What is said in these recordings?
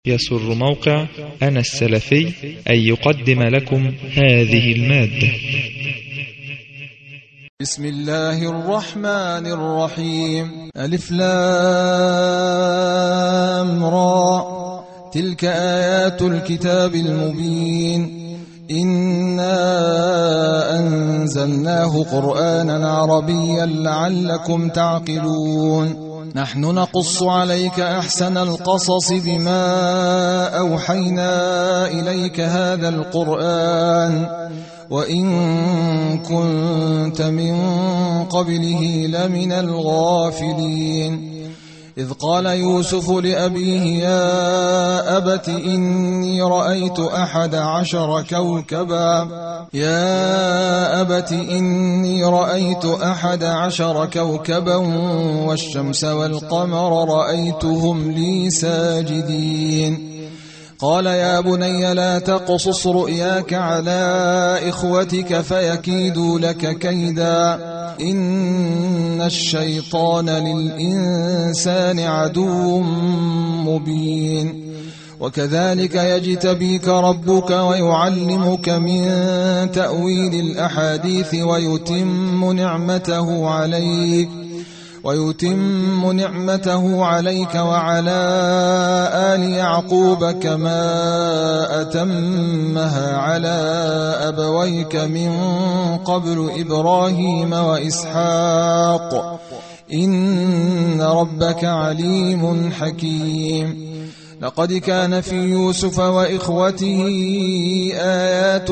يسر موقع أنا السلفي أن يقدم لكم هذه المادة. بسم الله الرحمن الرحيم. ألف لام را، تلك آيات الكتاب المبين. إنا أنزلناه قرآنا عربيا لعلكم تعقلون. نحن نقص عليك أحسن القصص بما أوحينا إليك هذا القرآن وإن كنت من قبله لمن الغافلين. إذ قال يوسف لأبيه يا أبت إني رأيت 11 كوكبا والشمس والقمر رأيتهم لي ساجدين. قال يا بني لا تقصص رؤياك على إخوتك فيكيدوا لك كيدا إن الشيطان للإنسان عدو مبين. وكذلك يجتبيك ربك ويعلمك من تأويل الأحاديث ويتم نعمته عليك وعلى آل يعقوب كما أتمها على أبويك من قبل إبراهيم وإسحاق إن ربك عليم حكيم. لقد كان في يوسف وإخوته آيات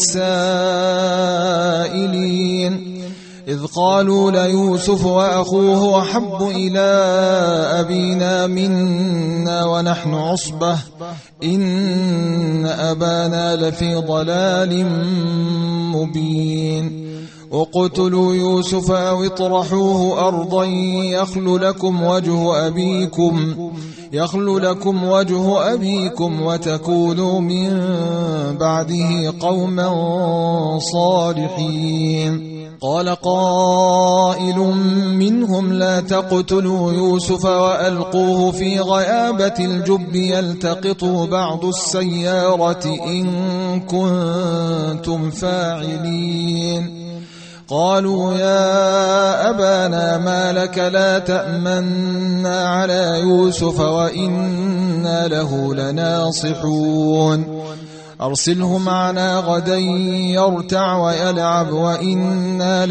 للسائلين إذ قالوا ليوسف وأخوه أحب إلى أبينا منا ونحن عصبة إن أبانا لفي ضلال مبين. اقتلوا يوسف أو اطرحوه أرضا يخل لكم وجه أبيكم وتكونوا من بعده قوما صالحين. قال قائل منهم لا تقتلوا يوسف وألقوه في غيابة الجب يلتقطه بعض السيارة إن كنتم فاعلين. قالوا يا أبانا ما لك لا تأمنا على يوسف وإنا له لناصحون. أرسله معنا غدا يرتع ويلعب وإنا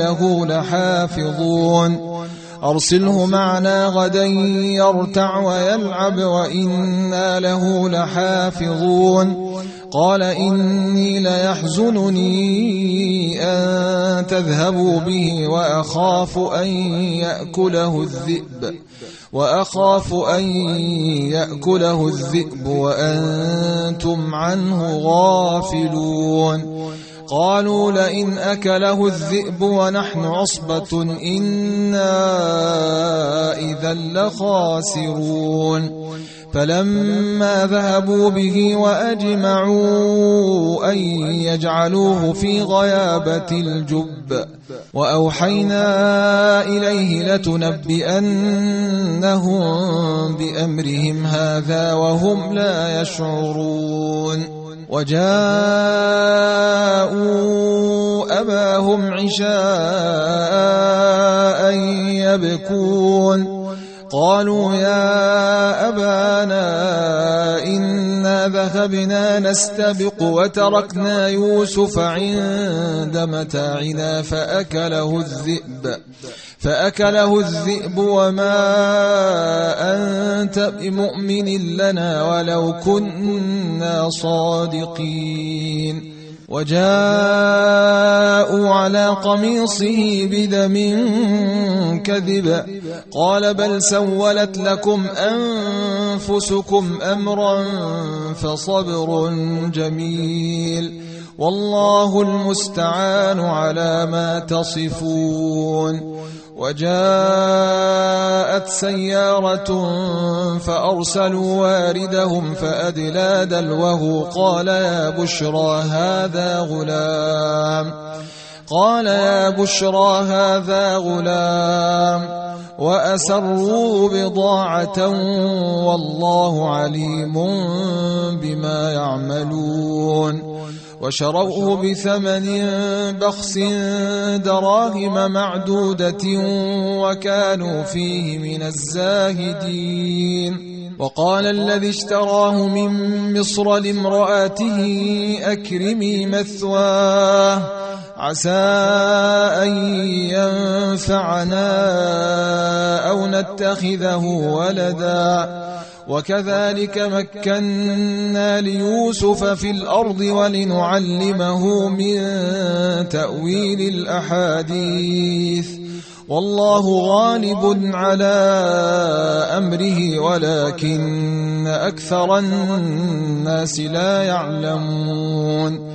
له لحافظون. قال إني ليحزنني أن تذهبوا به وأخاف أن يأكله الذئب وأنتم عنه غافلون. قالوا لئن أكله الذئب ونحن عصبة إنا إذا لخاسرون. فلما ذهبوا به وأجمعوا أن يجعلوه في غيابة الجب وأوحينا إليه لتنبئنهم بأمرهم هذا وهم لا يشعرون. وجاءوا أباهم عشاء يبكون. قالوا يا أبانا إنا ذهبنا نستبق وتركنا يوسف عند متاعنا فأكله الذئب وما أنت بمؤمن لنا ولو كنا صادقين. وجاءوا على قميصه بدم كذب قال بل سولت لكم أنفسكم أمرا فصبر جميل والله المستعان على ما تصفون. وجاءت سيارة فأرسلوا واردهم فأدلى دلوه قال يا بشرى هذا غلام قال يا بشرى هذا غلام وأسروا بضاعة والله عليم بما يعملون وشروه بثمن بخس دراهم معدودة وكانوا فيه من الزاهدين وقال الذي اشتراه من مصر لامرأته أكرمي مثواه عسى أن ينفعنا أو نتخذه ولدا وكذلك مكنا ليوسف في الأرض ولنعلمه من تأويل الأحاديث والله غالب على أمره ولكن أكثر الناس لا يعلمون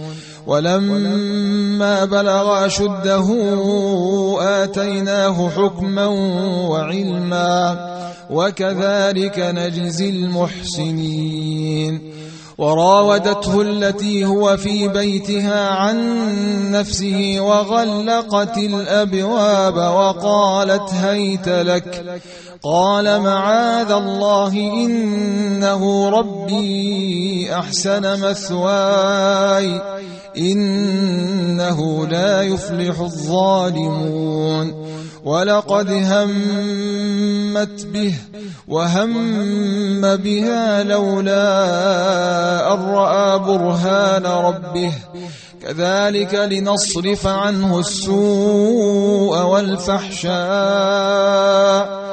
ولما بلغ أشده آتيناه حكما وعلما وكذلك نجزي المحسنين وراودته التي هو في بيتها عن نفسه وغلقت الأبواب وقالت هيت لك قال معاذ الله إنه ربي أحسن مثواي إنه لا يفلح الظالمون ولقد همت به وهم بها لولا أن رأى برهان ربه كذلك لنصرف عنه السوء والفحشاء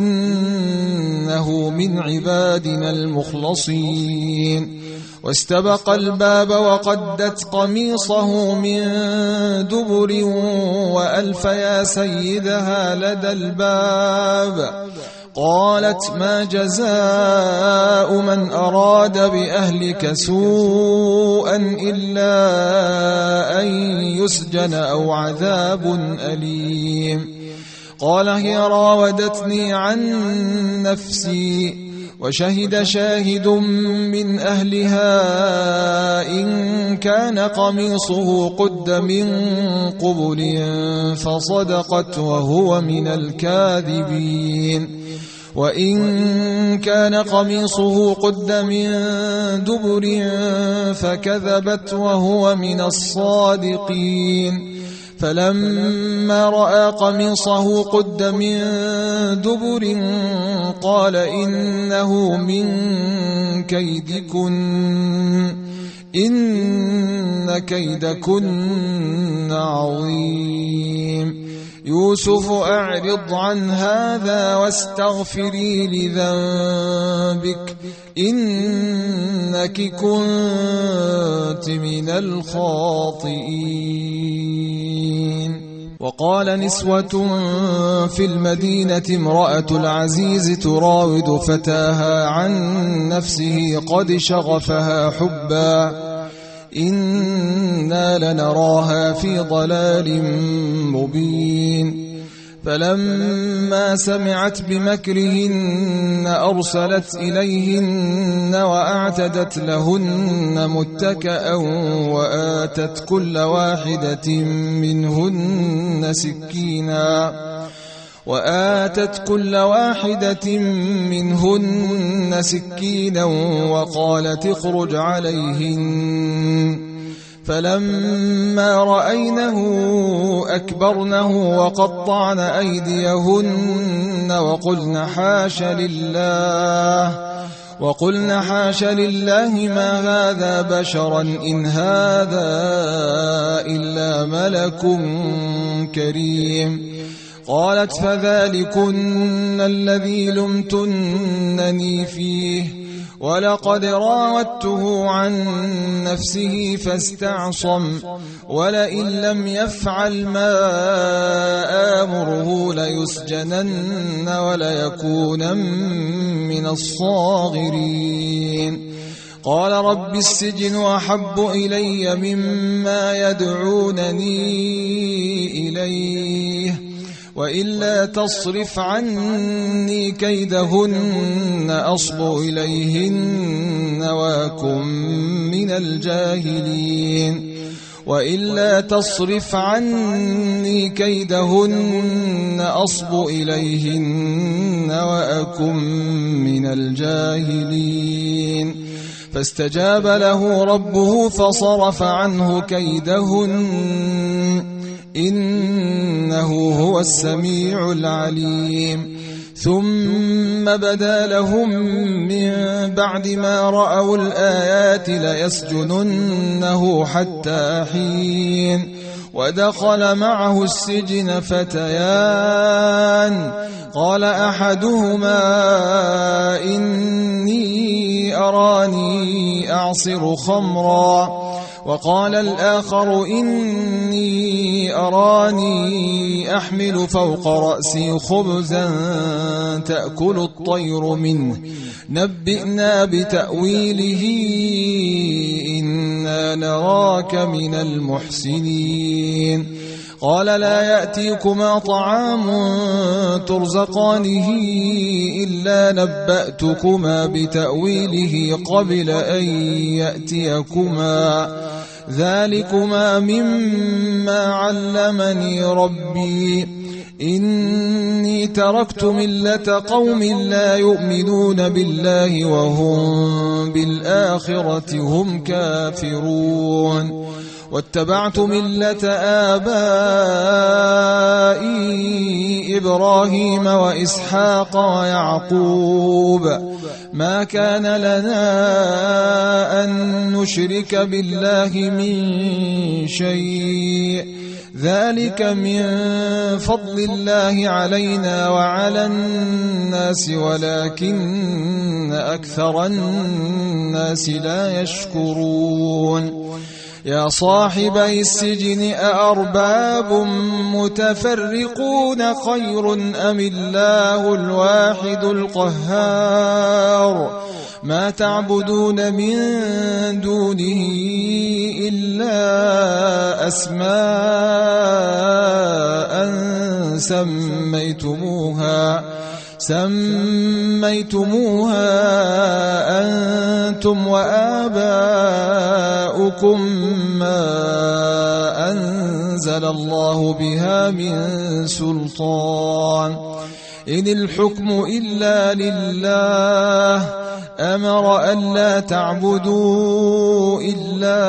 إنه من عبادنا المخلصين واستبق الباب وقدت قميصه من دبر وألف يا سيدها لدى الباب قالت ما جزاء من أراد بأهلك سوءا إلا أن يسجن أو عذاب أليم قال هي راودتني عن نفسي وشهد شاهد من أهلها إن كان قميصه قد من قبل فصدقت وهو من الكاذبين وإن كان قميصه قد من دبر فكذبت وهو من الصادقين فلما رأى قميصه قد من دبر قال إنه من كيدكن إن كيدكن عظيم يوسف أعرض عن هذا واستغفري لذنبك إنك كنت من الخاطئين وقال نسوة في المدينة امرأة العزيز تراود فتاها عن نفسه قد شغفها حبا إنا لنراها في ضلال مبين فلما سمعت بمكرهن أرسلت إليهن وأعتدت لهن متكأ وآتت كل واحدة منهن سكينا وقالت اخرج عليهن فلما رأينه أكبرنه وقطعن أيديهن وقلن حاش لله ما هذا بشرا إن هذا إلا ملك كريم قالت فذلكن الذي لمتنني فيه ولقد راودته عن نفسه فاستعصم ولئن لم يفعل ما آمره ليسجنن وليكونن من الصاغرين قال رب السجن أحب إلي مما يدعونني إليه وإلا تصرف عني كيدهن أصب إليهن وأكن من الجاهلين وإلا تصرف عني كيدهن أصب إليهن وأكن من الجاهلين فاستجاب له ربه فصرف عنه كيدهن إنه هو السميع العليم ثم بدا لهم من بعد ما رأوا الآيات ليسجننه حتى حين ودخل معه السجن فتيان قال أحدهما إني أراني أعصر خمرا وقال الآخر إني أراني أحمل فوق رأسي خبزا تأكل الطير منه نبئنا بتأويله إنا نراك من المحسنين قال لا يأتيكما طعام ترزقانه إلا نبأتكما بتأويله قبل أن يأتيكما ذلكما مما علمني ربي إني تركت ملة قوم لا يؤمنون بالله وهم بالآخرة هم كافرون واتبعت ملة آبائي إبراهيم وإسحاق ويعقوب ما كان لنا أن نشرك بالله من شيء ذلك من فضل الله علينا وعلى الناس ولكن أكثر الناس لا يشكرون يا صاحبي السجن أأرباب متفرقون خير أم الله الواحد القهار ما تعبدون من دونه إلا أسماء سميتموها أنتم وآباؤكم ما أنزل الله بها من سلطان إن الحكم إلا لله أمر ألا تعبدوا إلا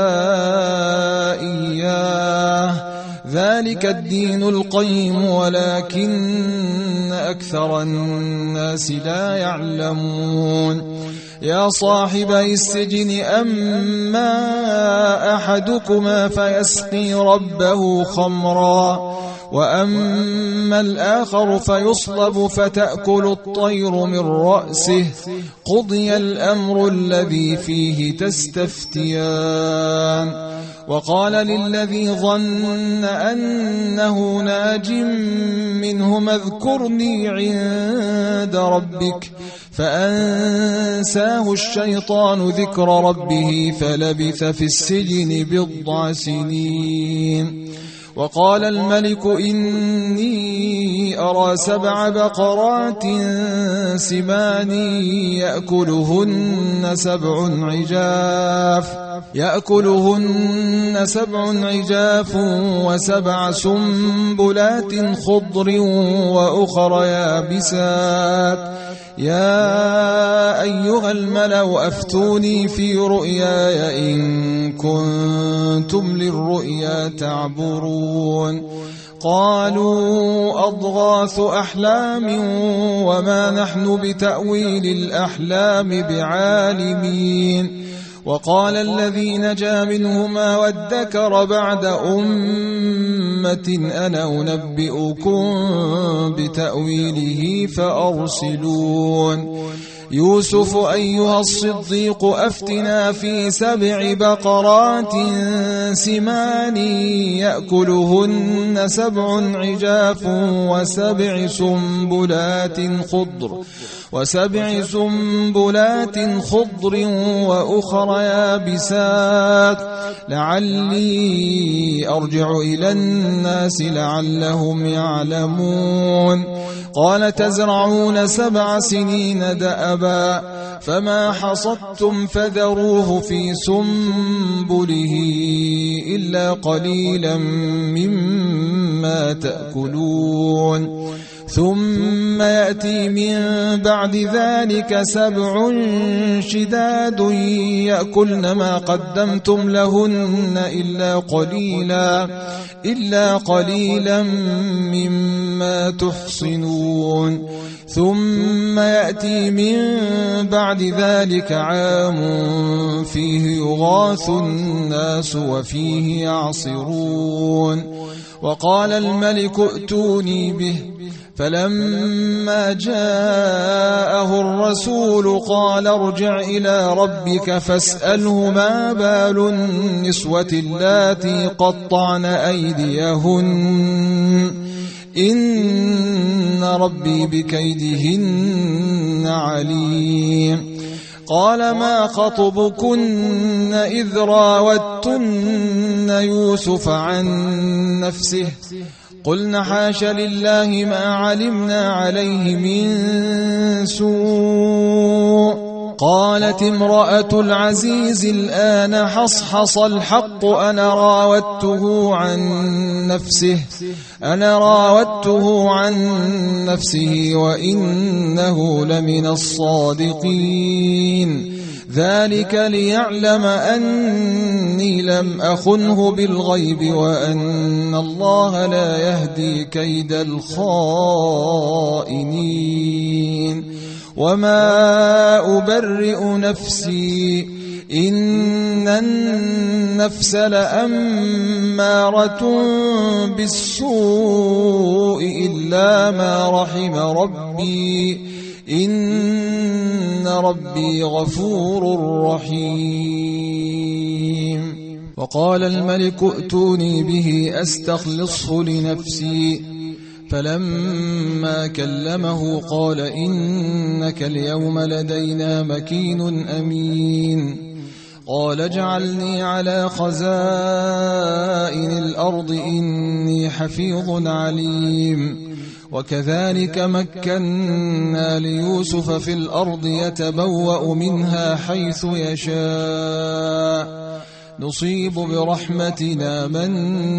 إياه ذلك الدين القيم ولكن أكثر الناس لا يعلمون يا صاحبي السجن أما أحدكما فيسقي ربه خمرا وأما الآخر فيصلب فتأكل الطير من رأسه قضي الأمر الذي فيه تستفتيان وقال للذي ظن أنه ناج منهما اذكرني عند ربك فأنساه الشيطان ذكر ربه فلبث في السجن 10 سنين وقال الملك إني أرى 7 بقرات سمان يأكلهن 7 عجاف و7 سنبلات خضر وأخر يابسات يا أيها الملأ أفتوني في رؤياي إن كنتم للرؤيا تعبرون قالوا أضغاث أحلام وما نحن بتأويل الأحلام بعالمين وقال الذي نجا منهما وادكر بعد أمة أنا أنبئكم بتأويله فأرسلون يوسف أيها الصديق أفتنا في 7 بقرات سمان يأكلهن 7 عجاف و7 سنبلات خضر وأخر يابسات لعلي أرجع إلى الناس لعلهم يعلمون قال تزرعون 7 سنين دأبا فما حصدتم فذروه في سنبله إلا قليلا مما تأكلون ثم يأتي من بعد ذلك 7 شداد يأكلن ما قدمتم لهن إلا قليلا مما تحصنون ثم يأتي من بعد ذلك عام فيه يغاث الناس وفيه يعصرون وقال الملك ائتوني به فلما جاءه الرسول قال ارجع إلى ربك فاسأله ما بال النسوة اللاتي قطعن أيديهن إن ربي بكيدهن عليم قال ما خطبكن إذ راوتن يوسف عن نفسه قلنا حاش لله ما علمنا عليه من سوء قالت امرأة العزيز الآن حصحص الحق أنا راودته عن نفسه وإنه لمن الصادقين ذلك ليعلم أني لم أخنه بالغيب وأن الله لا يهدي كيد الخائنين وما أبرئ نفسي إن النفس لأمارة بالسوء إلا ما رحم ربي إن ربي غفور رحيم وقال الملك ائتوني به أستخلصه لنفسي فلما كلمه قال إنك اليوم لدينا مكين أمين قال اجعلني على خزائن الأرض إني حفيظ عليم وكذلك مكنا ليوسف في الأرض يتبوأ منها حيث يشاء نصيب برحمتنا من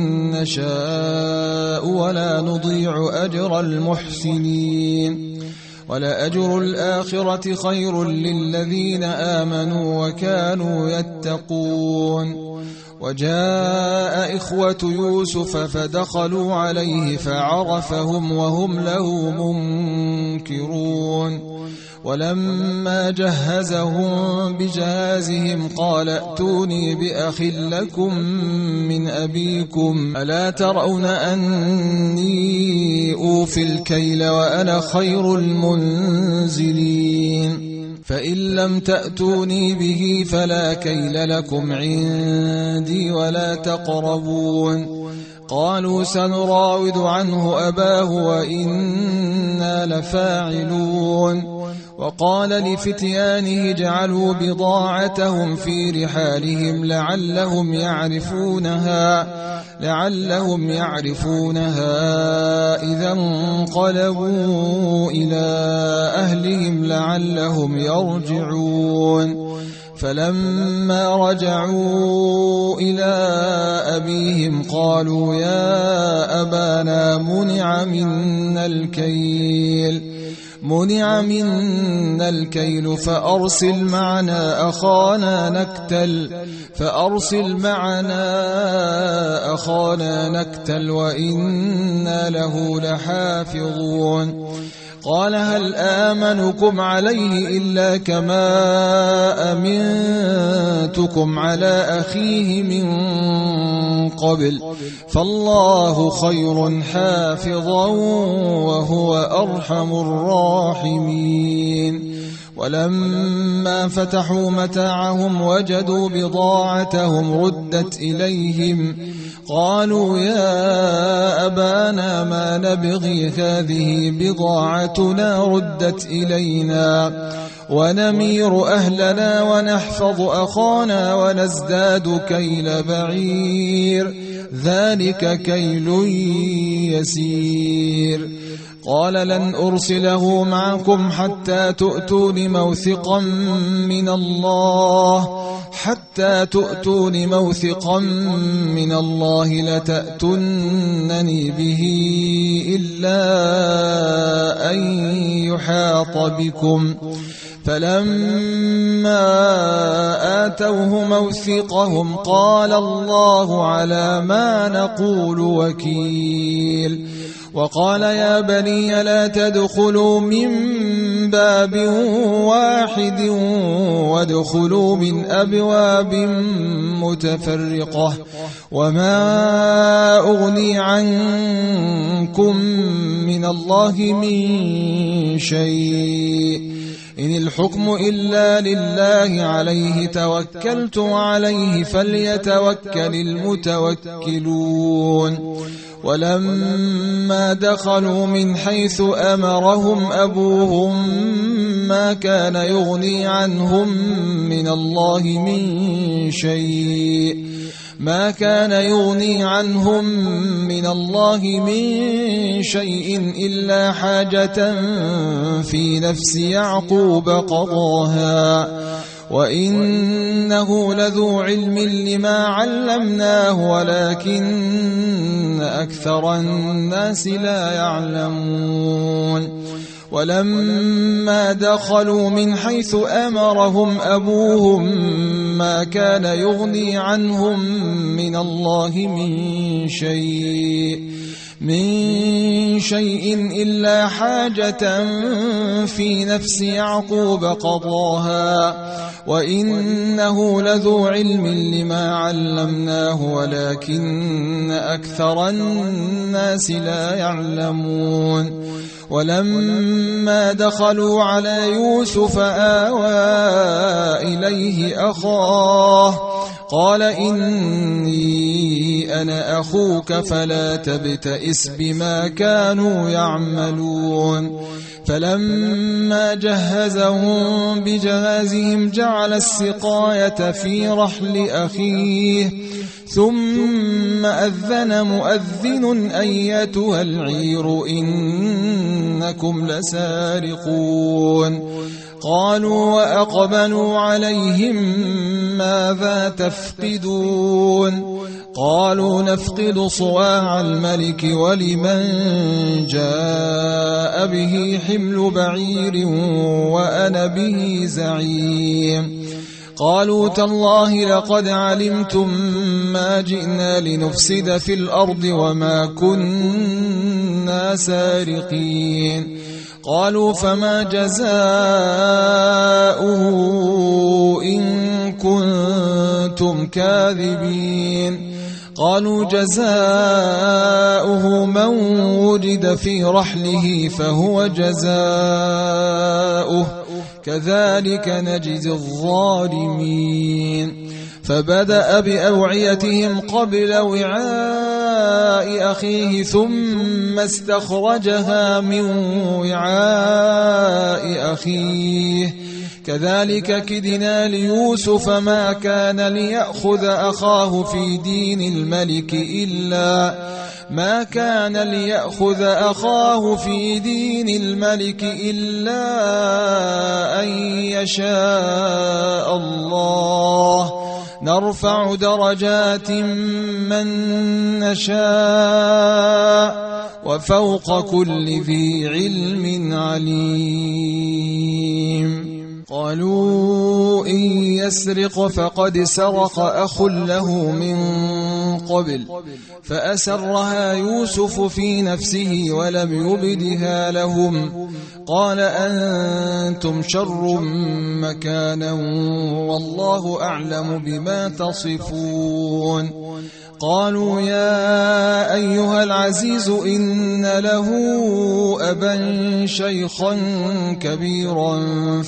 نشاء ولا نضيع أجر المحسنين ولأجر الآخرة خير للذين آمنوا وكانوا يتقون وجاء إخوة يوسف فدخلوا عليه فعرفهم وهم له منكرون ولما جهزهم بجهازهم قال ائتوني بأخ لكم من أبيكم ألا ترون أني أوفي الكيل وأنا خير المنزلين فإن لم تأتوني به فلا كيل لكم عندي ولا تقربون قالوا سنراود عنه أباه وإنا لفاعلون وقال لفتيانه اجعلوا بضاعتهم في رحالهم لعلهم يعرفونها إذا انقلبوا إلى أهلهم لعلهم يرجعون فلما رجعوا إلى أبيهم قالوا يا أبانا منع منا الكيل فأرسل معنا أخانا نكتل وإنا له لحافظون قال هل آمنكم عليه إلا كما أمنتكم على أخيه من قبل فالله خير حافظا وهو أرحم الراحمين ولما فتحوا متاعهم وجدوا بضاعتهم ردت إليهم قالوا يا أبانا ما نبغي هذه بضاعتنا ردت إلينا ونمير أهلنا ونحفظ أخانا ونزداد كيل بعير ذلك كيل يسير قال لن أرسله معكم حتى تؤتون موثقا من الله لتأتونني به إلا أن يحاط بكم. فلما آتوه موثقهم قال الله على ما نقول وكيل. وقال يا بني لا تدخلوا من باب واحد وادخلوا من أبواب متفرقة وما أغني عنكم من الله من شيء إن الحكم إلا لله عليه توكلت وعليه فليتوكل المتوكلون. ولما دخلوا من حيث أمرهم أبوهم ما كان يغني عنهم من الله من شيء إلا حاجة في نفس يعقوب قضاها وإنه لذو علم لما علمناه ولكن أكثر الناس لا يعلمون. ولما دخلوا من حيث أمرهم أبوهم ما كان يغني عنهم من الله من شيء إلا حاجة في نفس يعقوب قضاها وإنه لذو علم لما علمناه ولكن أكثر الناس لا يعلمون. ولما دخلوا على يوسف آوى إليه أخاه قال إني أنا أخوك فلا تبتئس بما كانوا يعملون. فلما جهزهم بجهازهم جعل السقاية في رحل أخيه ثم أذن مؤذن أيتها العير إنكم لسارقون. قالوا وأقبلوا عليهم ماذا تفقدون قالوا نفقد صواع الملك ولمن جاء به حمل بعير وأنا به زعيم. قالوا تالله لقد علمتم ما جئنا لنفسد في الأرض وما كنا سارقين. قالوا فما جزاؤه إن كنتم كاذبين. قالوا جزاؤه من وجد في رحله فهو جزاؤه كذلك نجزي الظالمين. فبدأ بأوعيتهم قبل وعاء أخيه ثم استخرجها من وعاء أخيه كذلك كدنا ليوسف ما كان ليأخذ أخاه في دين الملك إلا أن يشاء الله نرفع درجات من نشاء وفوق كل ذي علم عليم. قالوا إن يسرق فقد سرق أخ له من قبل فأسرها يوسف في نفسه ولم يبدها لهم قال أنتم شر مكانا والله أعلم بما تصفون. قالوا يا أيها العزيز إن له أبا شيخا كبيرا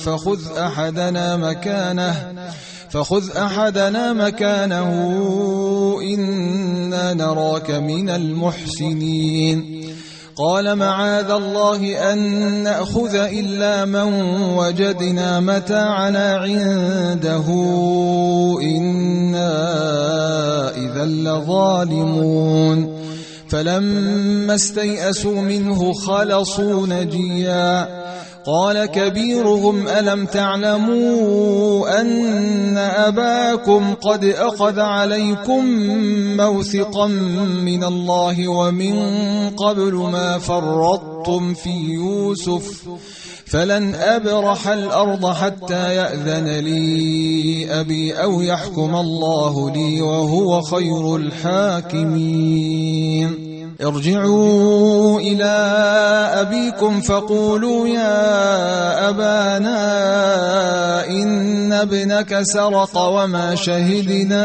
فخذ أحدنا مكانه إنا نراك من المحسنين. قال معاذ الله أن نأخذ إلا من وجدنا متاعنا عنده إنا إذا لظالمون. فلما استيئسوا منه خلصوا نجيا قال كبيرهم ألم تعلموا أن أباكم قد أخذ عليكم موثقا من الله ومن قبل ما فرطتم في يوسف فلن أبرح الأرض حتى يأذن لي أبي أو يحكم الله لي وهو خير الحاكمين ارجعوا إلى أبيكم فقولوا يا أبانا إن ابنك سرق وما شهدنا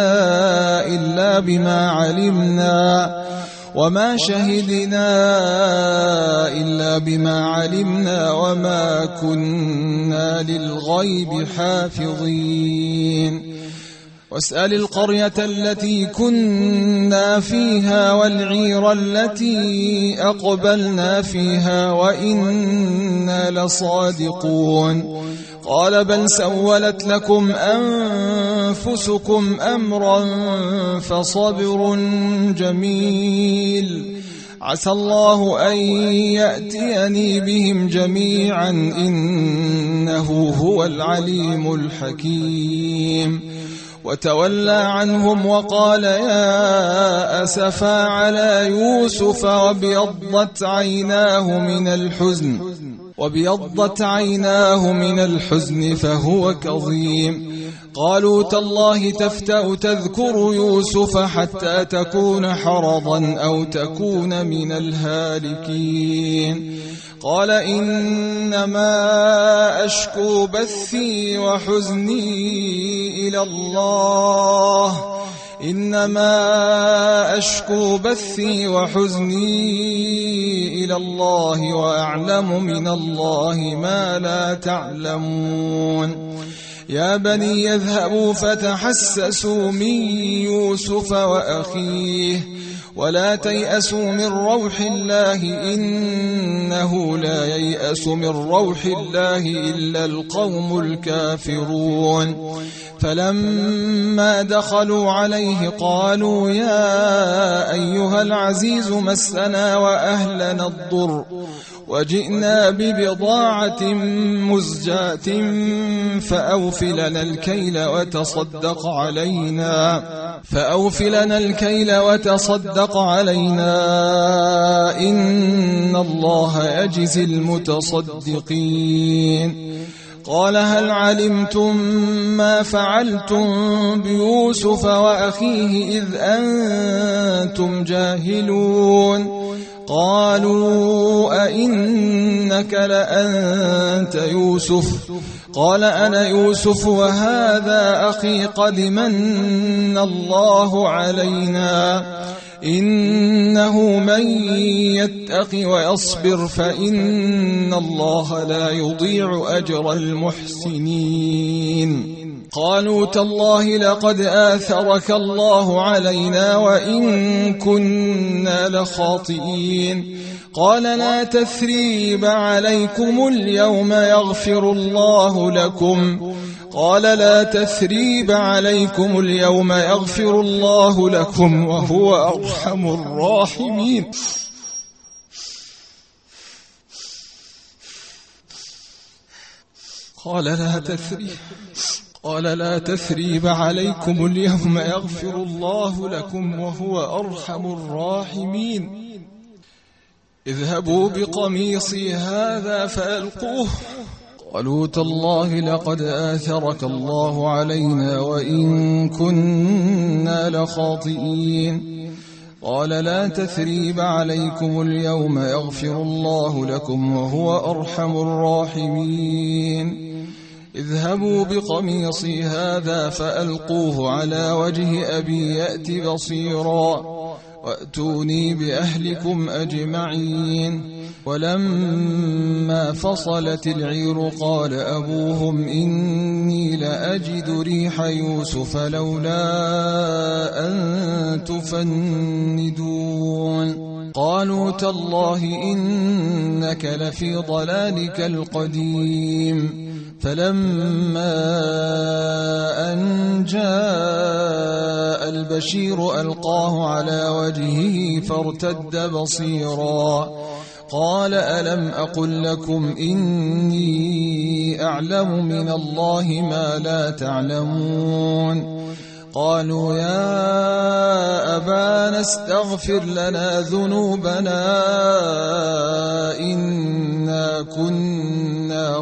إلا بما علمنا وما كنا للغيب حافظين واسأل القرية التي كنا فيها والعير التي أقبلنا فيها وإنا لصادقون قال بل سولت لكم أنفسكم أمرا فصبر جميل عسى الله أن يأتيني بهم جميعا إنه هو العليم الحكيم وتولى عنهم وقال يا أسفا على يوسف وابيضت عيناه من الحزن فهو كظيم قالوا تالله تفتأ تذكر يوسف حتى تكون حرضا أو تكون من الهالكين قال إنما أشكو بثي وحزني إلى الله وأعلم من الله ما لا تعلمون يا بني يذهبوا فتحسسوا من يوسف وأخيه ولا تيأسوا من روح الله إنه لا ييأس من روح الله إلا القوم الكافرون فلما دخلوا عليه قالوا يا أيها العزيز مسنا وأهلنا الضر وجئنا ببضاعة مزجاة فأوفلنا الكيل وتصدق علينا إن الله يجزي المتصدقين قال هل علمتم ما فعلتم بيوسف وأخيه إذ أنتم جاهلون قالوا أئنك لأنت يوسف قال أنا يوسف وهذا أخي قد من الله علينا إنه من يتق ويصبر فإن الله لا يضيع أجر المحسنين قالوا تالله لقد آثرك الله علينا وإن كنا لخاطئين قال لا تثريب عليكم اليوم يغفر الله لكم وهو أرحم الراحمين قال لا تثريب عليكم اليوم يغفر الله لكم وهو أرحم الراحمين اذهبوا بقميصي هذا فألقوه قالوا تالله لقد آثرك الله علينا وإن كنا لخاطئين قال لا تثريب عليكم اليوم يغفر الله لكم وهو أرحم الراحمين اذهبوا بقميصي هذا فألقوه على وجه أبي يأت بصيرا وأتوني بأهلكم أجمعين ولما فصلت العير قال أبوهم إني لأجد ريح يوسف لولا أن تفندون قالوا تالله إنك لفي ضلالك القديم فلما أن جاء جاء البشير ألقاه على وجهه فارتد بصيرا قال ألم أقل لكم إني أعلم من الله ما لا تعلمون قالوا يا أبانا استغفر لنا ذنوبنا إنا كنا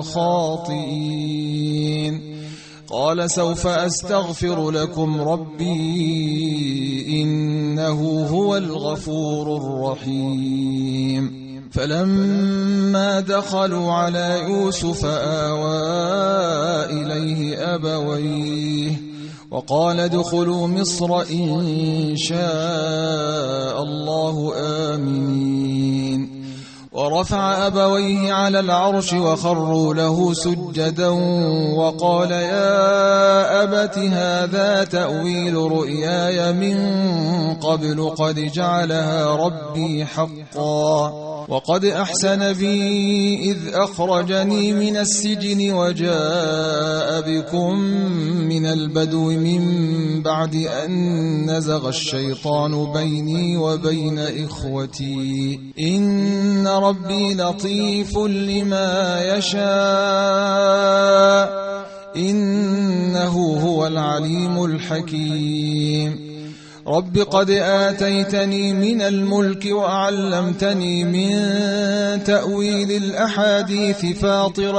خاطئين قال سوف أستغفر لكم ربي إنه هو الغفور الرحيم فلما دخلوا على يوسف آوى إليه أبويه وقال ادخلوا مصر إن شاء الله آمنين ورفع أبويه على العرش وخروا له سجدا وقال يا أبت هذا تأويل رؤياي من قبل قد جعلها ربي حقا وقد أحسن بي إذ أخرجني من السجن وجاء بكم من البدو من بعد أن نزغ الشيطان بيني وبين إخوتي إن ربي لطيف لما يشاء إنه هو العليم الحكيم رب قد آتيتني من الملك وعلمتني من تأويل الأحاديث فاطر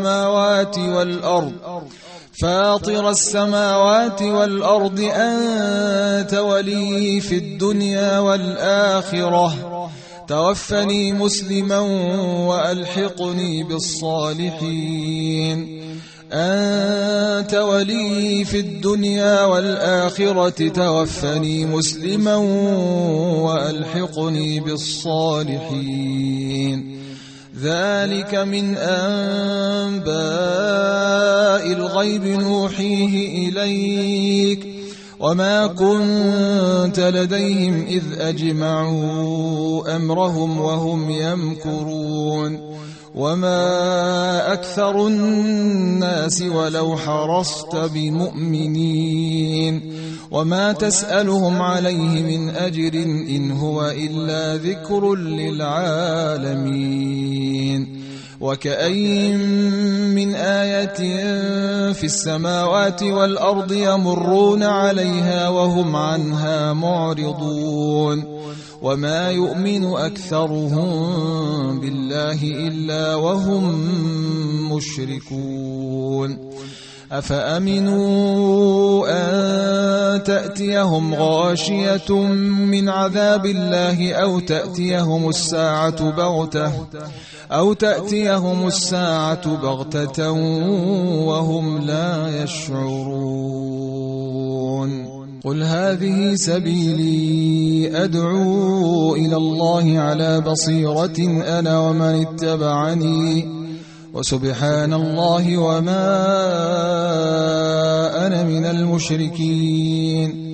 السماوات والأرض أنت ولي في الدنيا والآخرة توفني مسلما وألحقني بالصالحين أنت ولي في الدنيا والآخرة توفني مسلما وألحقني بالصالحين ذلك من أنباء الغيب نوحيه إليك وما كنت لديهم إذ أجمعوا أمرهم وهم يمكرون وما أكثر الناس ولو حرصت بمؤمنين وما تسألهم عليه من أجر إن هو إلا ذكر للعالمين وكأين من آية في السماوات والأرض يمرون عليها وهم عنها معرضون وما يؤمن أكثرهم بالله إلا وهم مشركون أفأمنوا أن تأتيهم غاشية من عذاب الله أو تأتيهم الساعة بغتة وهم لا يشعرون قل هذه سبيلي أدعو إلى الله على بصيرة أنا ومن اتبعني وسبحان الله وما أنا من المشركين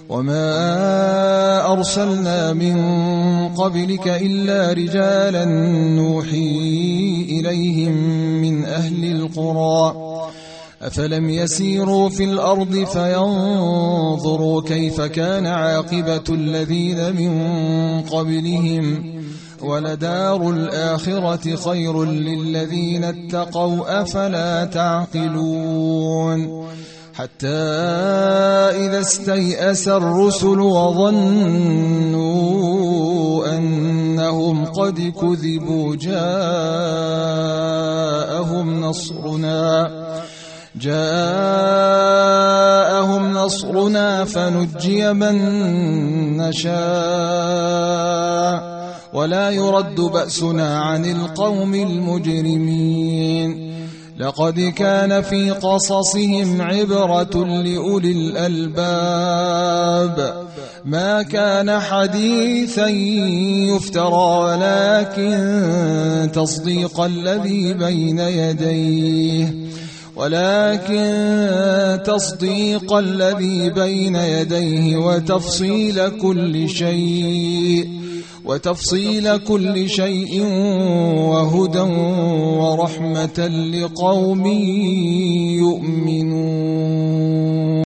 وما أرسلنا من قبلك إلا رجالا نوحي إليهم من أهل القرى أفلم يسيروا في الأرض فينظروا كيف كان عاقبة الذين من قبلهم ولدار الآخرة خير للذين اتقوا أفلا تعقلون حتى إذا استيأس الرسل وظنوا أنهم قد كذبوا جاءهم نصرنا فنجي من نشاء ولا يرد بأسنا عن القوم المجرمين لقد كان في قصصهم عبرة لأولي الألباب ما كان حديثا يفترى ولكن تصديق الذي بين يديه وتفصيل كل شيء وهدى ورحمة لقوم يؤمنون.